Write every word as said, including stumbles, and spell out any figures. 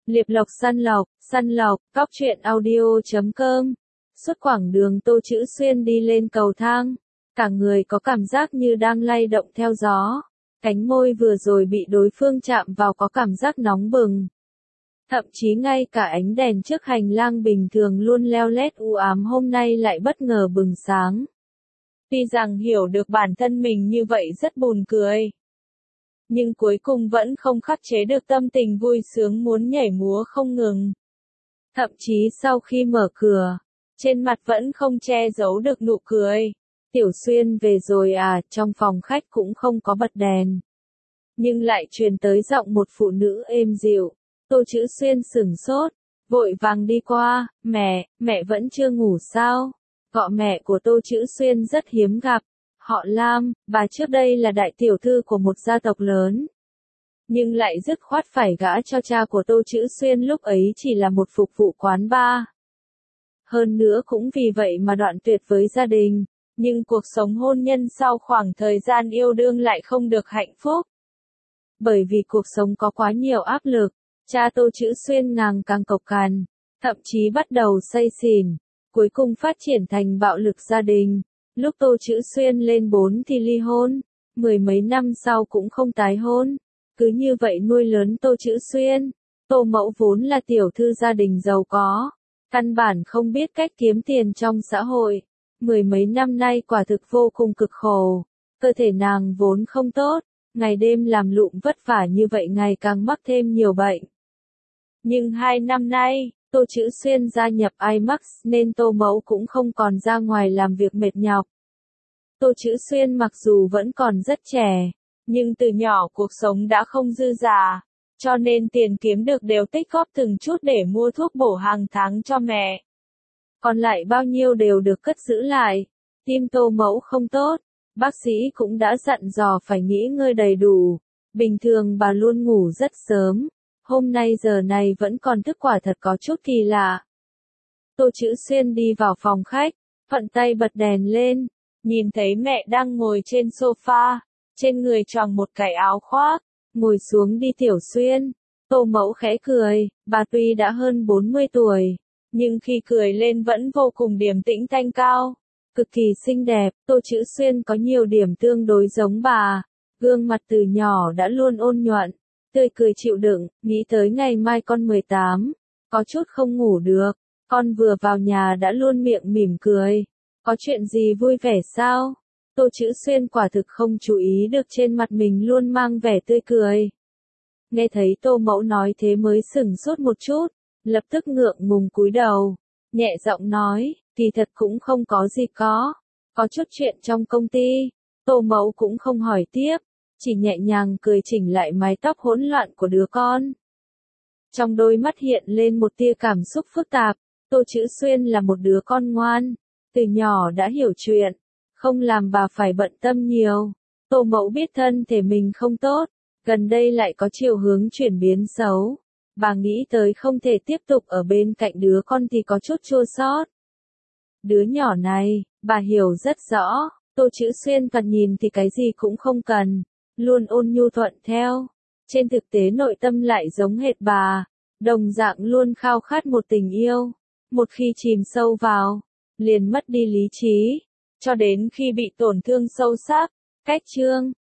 Liệp lộc săn lộc, săn lộc, cóc truyện audio chấm com. Suốt quãng đường Tô Chữ Xuyên đi lên cầu thang, cả người có cảm giác như đang lay động theo gió. Cánh môi vừa rồi bị đối phương chạm vào có cảm giác nóng bừng. Thậm chí ngay cả ánh đèn trước hành lang bình thường luôn leo lét u ám hôm nay lại bất ngờ bừng sáng. Tuy rằng hiểu được bản thân mình như vậy rất buồn cười, nhưng cuối cùng vẫn không khắc chế được tâm tình vui sướng muốn nhảy múa không ngừng. Thậm chí sau khi mở cửa, trên mặt vẫn không che giấu được nụ cười. Tiểu Xuyên về rồi à, trong phòng khách cũng không có bật đèn. Nhưng lại truyền tới giọng một phụ nữ êm dịu. Tô Chữ Xuyên sửng sốt, vội vàng đi qua, mẹ, mẹ vẫn chưa ngủ sao? Gọi mẹ của Tô Chữ Xuyên rất hiếm gặp. Họ Lam, bà trước đây là đại tiểu thư của một gia tộc lớn. Nhưng lại dứt khoát phải gả cho cha của Tô Chữ Xuyên lúc ấy chỉ là một phục vụ quán bar. Hơn nữa cũng vì vậy mà đoạn tuyệt với gia đình, nhưng cuộc sống hôn nhân sau khoảng thời gian yêu đương lại không được hạnh phúc. Bởi vì cuộc sống có quá nhiều áp lực, cha Tô Chữ Xuyên nàng càng cộc cằn, thậm chí bắt đầu say xỉn, cuối cùng phát triển thành bạo lực gia đình. Lúc Tô Chữ Xuyên lên bốn thì ly hôn, mười mấy năm sau cũng không tái hôn. Cứ như vậy nuôi lớn Tô Chữ Xuyên. Tô mẫu vốn là tiểu thư gia đình giàu có, căn bản không biết cách kiếm tiền trong xã hội. Mười mấy năm nay quả thực vô cùng cực khổ, cơ thể nàng vốn không tốt, ngày đêm làm lụng vất vả như vậy ngày càng mắc thêm nhiều bệnh. Nhưng hai năm nay, Tô Chữ Xuyên gia nhập IMAX nên Tô mẫu cũng không còn ra ngoài làm việc mệt nhọc. Tô Chữ Xuyên mặc dù vẫn còn rất trẻ, nhưng từ nhỏ cuộc sống đã không dư giả, cho nên tiền kiếm được đều tích góp từng chút để mua thuốc bổ hàng tháng cho mẹ. Còn lại bao nhiêu đều được cất giữ lại. Tim Tô mẫu không tốt, bác sĩ cũng đã dặn dò phải nghỉ ngơi đầy đủ. Bình thường bà luôn ngủ rất sớm, hôm nay giờ này vẫn còn thức quả thật có chút kỳ lạ. Tô Chữ Xuyên đi vào phòng khách, thuận tay bật đèn lên, nhìn thấy mẹ đang ngồi trên sofa, trên người choàng một cái áo khoác, ngồi xuống đi Tiểu Xuyên. Tô mẫu khẽ cười, bà tuy đã hơn bốn mươi tuổi, nhưng khi cười lên vẫn vô cùng điềm tĩnh thanh cao, cực kỳ xinh đẹp. Tô Chữ Xuyên có nhiều điểm tương đối giống bà, gương mặt từ nhỏ đã luôn ôn nhuận, tươi cười chịu đựng, nghĩ tới ngày mai con mười tám, có chút không ngủ được, con vừa vào nhà đã luôn miệng mỉm cười. Có chuyện gì vui vẻ sao? Tô Chữ Xuyên quả thực không chú ý được trên mặt mình luôn mang vẻ tươi cười. Nghe thấy Tô mẫu nói thế mới sửng sốt một chút, lập tức ngượng ngùng cúi đầu, nhẹ giọng nói, kỳ thật cũng không có gì có, có chút chuyện trong công ty. Tô mẫu cũng không hỏi tiếp, chỉ nhẹ nhàng cười chỉnh lại mái tóc hỗn loạn của đứa con. Trong đôi mắt hiện lên một tia cảm xúc phức tạp. Tô Chữ Xuyên là một đứa con ngoan, từ nhỏ đã hiểu chuyện, không làm bà phải bận tâm nhiều. Tô mẫu biết thân thể mình không tốt, gần đây lại có chiều hướng chuyển biến xấu. Bà nghĩ tới không thể tiếp tục ở bên cạnh đứa con thì có chút chua xót. Đứa nhỏ này, bà hiểu rất rõ, Tô Chữ Xuyên cần nhìn thì cái gì cũng không cần, luôn ôn nhu thuận theo. Trên thực tế nội tâm lại giống hệt bà, đồng dạng luôn khao khát một tình yêu. Một khi chìm sâu vào, liền mất đi lý trí, cho đến khi bị tổn thương sâu sắc. Cách chương